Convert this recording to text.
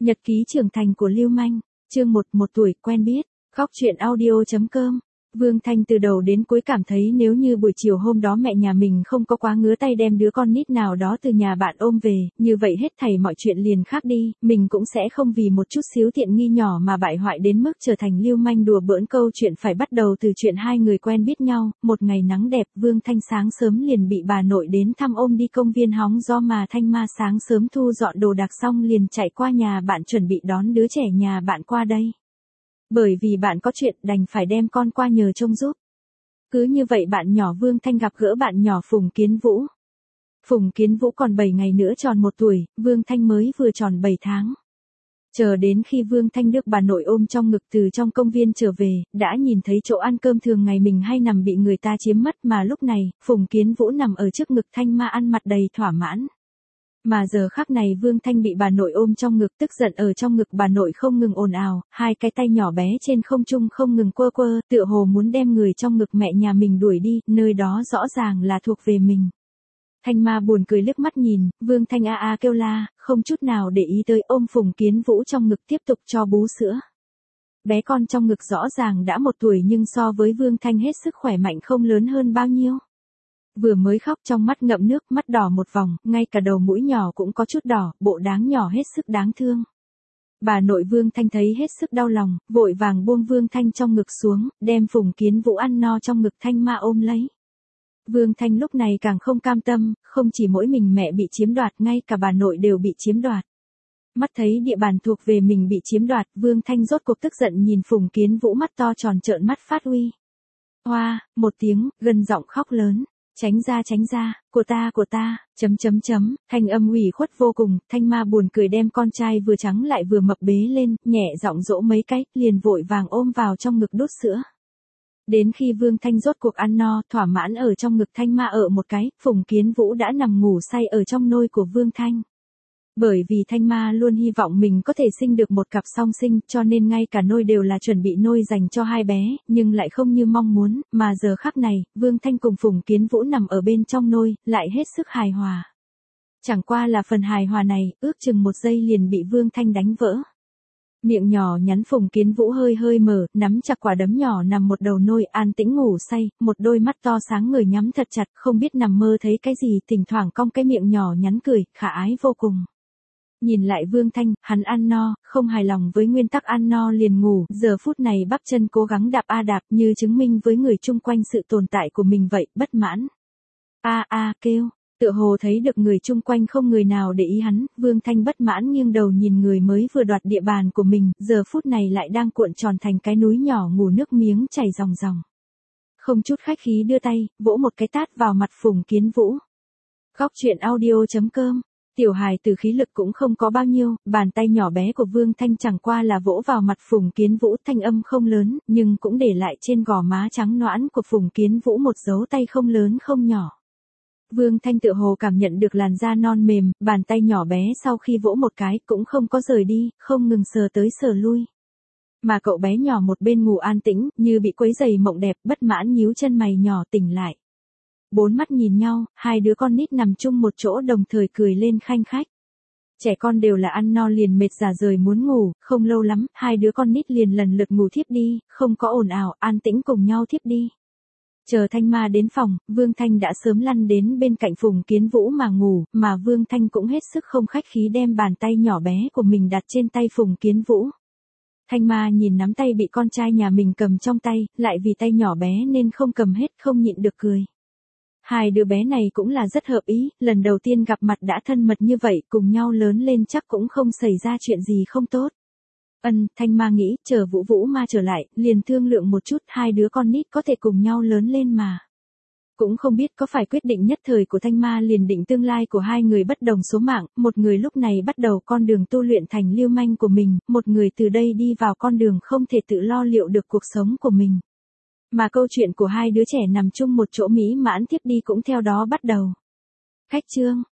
Nhật ký trưởng thành của Lưu Manh, chương 1, tuổi quen biết, góc truyện audio.com. Vương Thanh từ đầu đến cuối cảm thấy nếu như buổi chiều hôm đó mẹ nhà mình không có quá ngứa tay đem đứa con nít nào đó từ nhà bạn ôm về, như vậy hết thảy mọi chuyện liền khác đi, mình cũng sẽ không vì một chút xíu tiện nghi nhỏ mà bại hoại đến mức trở thành lưu manh. Đùa bỡn câu chuyện phải bắt đầu từ chuyện hai người quen biết nhau. Một ngày nắng đẹp, Vương Thanh sáng sớm liền bị bà nội đến thăm ôm đi công viên hóng gió, mà Thanh Ma sáng sớm thu dọn đồ đạc xong liền chạy qua nhà bạn chuẩn bị đón đứa trẻ nhà bạn qua đây. Bởi vì bạn có chuyện đành phải đem con qua nhờ trông giúp. Cứ như vậy bạn nhỏ Vương Thanh gặp gỡ bạn nhỏ Phùng Kiến Vũ. Phùng Kiến Vũ còn 7 ngày nữa tròn 1 tuổi, Vương Thanh mới vừa tròn 7 tháng. Chờ đến khi Vương Thanh được bà nội ôm trong ngực từ trong công viên trở về, đã nhìn thấy chỗ ăn cơm thường ngày mình hay nằm bị người ta chiếm mất, mà lúc này, Phùng Kiến Vũ nằm ở trước ngực Thanh Ma ăn mặt đầy thỏa mãn. Mà giờ khắc này Vương Thanh bị bà nội ôm trong ngực, tức giận ở trong ngực bà nội không ngừng ồn ào, hai cái tay nhỏ bé trên không trung không ngừng quơ quơ, tựa hồ muốn đem người trong ngực mẹ nhà mình đuổi đi, nơi đó rõ ràng là thuộc về mình. Thanh Ma buồn cười liếc mắt nhìn, Vương Thanh a a kêu la, không chút nào để ý tới, ôm Phùng Kiến Vũ trong ngực tiếp tục cho bú sữa. Bé con trong ngực rõ ràng đã 1 tuổi nhưng so với Vương Thanh hết sức khỏe mạnh không lớn hơn bao nhiêu. Vừa mới khóc trong mắt ngậm nước, mắt đỏ một vòng, ngay cả đầu mũi nhỏ cũng có chút đỏ, bộ đáng nhỏ hết sức đáng thương. Bà nội Vương Thanh thấy hết sức đau lòng, vội vàng buông Vương Thanh trong ngực xuống, đem Phùng Kiến Vũ ăn no trong ngực Thanh Ma ôm lấy. Vương Thanh lúc này càng không cam tâm, không chỉ mỗi mình mẹ bị chiếm đoạt, ngay cả bà nội đều bị chiếm đoạt. Mắt thấy địa bàn thuộc về mình bị chiếm đoạt, Vương Thanh rốt cuộc tức giận nhìn Phùng Kiến Vũ mắt to tròn trợn mắt phát uy. Hoa, một tiếng, gần giọng khóc lớn. Tránh ra, của ta, thanh âm ủy khuất vô cùng. Thanh Ma buồn cười đem con trai vừa trắng lại vừa mập bế lên, nhẹ giọng dỗ mấy cái, liền vội vàng ôm vào trong ngực đút sữa. Đến khi Vương Thanh rốt cuộc ăn no, thỏa mãn ở trong ngực Thanh Ma ở một cái, Phùng Kiến Vũ đã nằm ngủ say ở trong nôi của Vương Thanh. Bởi vì Thanh Ma luôn hy vọng mình có thể sinh được một cặp song sinh, cho nên ngay cả nôi đều là chuẩn bị nôi dành cho hai bé, nhưng lại không như mong muốn, mà giờ khắc này, Vương Thanh cùng Phùng Kiến Vũ nằm ở bên trong nôi, lại hết sức hài hòa. Chẳng qua là phần hài hòa này, ước chừng 1 giây liền bị Vương Thanh đánh vỡ. Miệng nhỏ nhắn Phùng Kiến Vũ hơi mở, nắm chặt quả đấm nhỏ nằm một đầu nôi, an tĩnh ngủ say, một đôi mắt to sáng ngời nhắm thật chặt, không biết nằm mơ thấy cái gì, thỉnh thoảng cong cái miệng nhỏ nhắn cười, khả ái vô cùng. Nhìn lại Vương Thanh, hắn ăn no, không hài lòng với nguyên tắc ăn no liền ngủ, giờ phút này bắp chân cố gắng đạp đạp như chứng minh với người chung quanh sự tồn tại của mình vậy, bất mãn. Kêu, tựa hồ thấy được người chung quanh không người nào để ý hắn, Vương Thanh bất mãn nghiêng đầu nhìn người mới vừa đoạt địa bàn của mình, giờ phút này lại đang cuộn tròn thành cái núi nhỏ ngủ nước miếng chảy ròng ròng. Không chút khách khí đưa tay, vỗ một cái tát vào mặt Phùng Kiến Vũ. Góc truyện audio.com. Tiểu hài từ khí lực cũng không có bao nhiêu, bàn tay nhỏ bé của Vương Thanh chẳng qua là vỗ vào mặt Phùng Kiến Vũ, thanh âm không lớn, nhưng cũng để lại trên gò má trắng nõn của Phùng Kiến Vũ một dấu tay không lớn không nhỏ. Vương Thanh tựa hồ cảm nhận được làn da non mềm, bàn tay nhỏ bé sau khi vỗ một cái cũng không có rời đi, không ngừng sờ tới sờ lui. Mà cậu bé nhỏ một bên ngủ an tĩnh, như bị quấy giày mộng đẹp, bất mãn nhíu chân mày nhỏ tỉnh lại. 4 mắt nhìn nhau, hai đứa con nít nằm chung một chỗ đồng thời cười lên khanh khách. Trẻ con đều là ăn no liền mệt rả rời muốn ngủ, không lâu lắm, hai đứa con nít liền lần lượt ngủ thiếp đi, không có ồn ào, an tĩnh cùng nhau thiếp đi. Chờ Thanh Ma đến phòng, Vương Thanh đã sớm lăn đến bên cạnh Phùng Kiến Vũ mà ngủ, mà Vương Thanh cũng hết sức không khách khí đem bàn tay nhỏ bé của mình đặt trên tay Phùng Kiến Vũ. Thanh Ma nhìn nắm tay bị con trai nhà mình cầm trong tay, lại vì tay nhỏ bé nên không cầm hết, không nhịn được cười. Hai đứa bé này cũng là rất hợp ý, lần đầu tiên gặp mặt đã thân mật như vậy, cùng nhau lớn lên chắc cũng không xảy ra chuyện gì không tốt. Thanh Ma nghĩ, chờ Vũ Ma trở lại, liền thương lượng một chút, hai đứa con nít có thể cùng nhau lớn lên mà. Cũng không biết có phải quyết định nhất thời của Thanh Ma liền định tương lai của hai người bất đồng số mạng, một người lúc này bắt đầu con đường tu luyện thành lưu manh của mình, một người từ đây đi vào con đường không thể tự lo liệu được cuộc sống của mình. Mà câu chuyện của hai đứa trẻ nằm chung một chỗ mỹ mãn tiếp đi cũng theo đó bắt đầu. Khách chương,